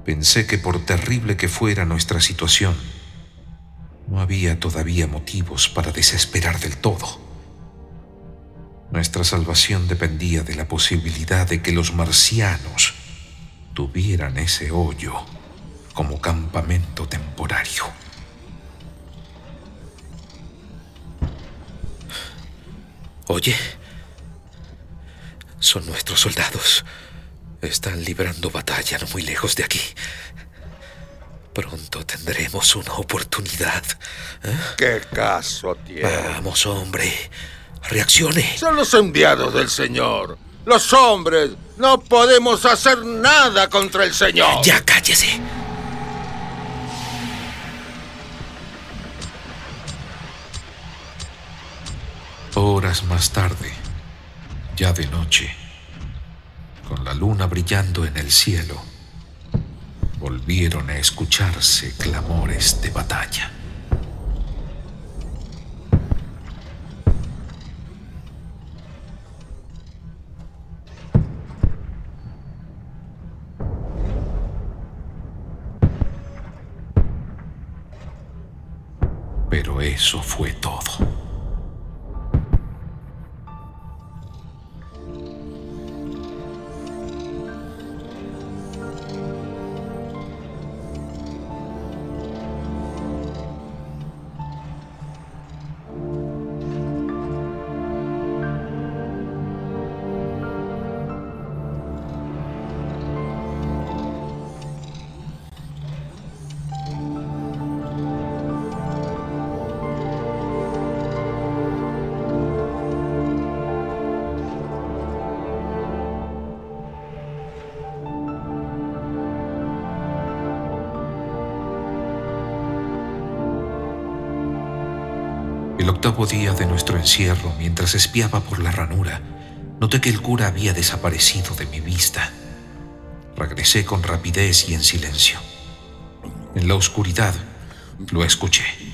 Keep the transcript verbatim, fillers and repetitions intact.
Pensé que por terrible que fuera nuestra situación, no había todavía motivos para desesperar del todo. Nuestra salvación dependía de la posibilidad de que los marcianos tuvieran ese hoyo como campamento temporario. Oye, son nuestros soldados. Están librando batalla no muy lejos de aquí. Pronto tendremos una oportunidad. ¿Eh? ¿Qué caso tiene? Vamos, hombre. Reaccione. Son los enviados del Señor. Los hombres no podemos hacer nada contra el Señor. Ya cállese. Horas más tarde, ya de noche, con la luna brillando en el cielo, volvieron a escucharse clamores de batalla. Pero eso fue todo. El octavo día de nuestro encierro, mientras espiaba por la ranura, noté que el cura había desaparecido de mi vista. Regresé con rapidez y en silencio. En la oscuridad, lo escuché.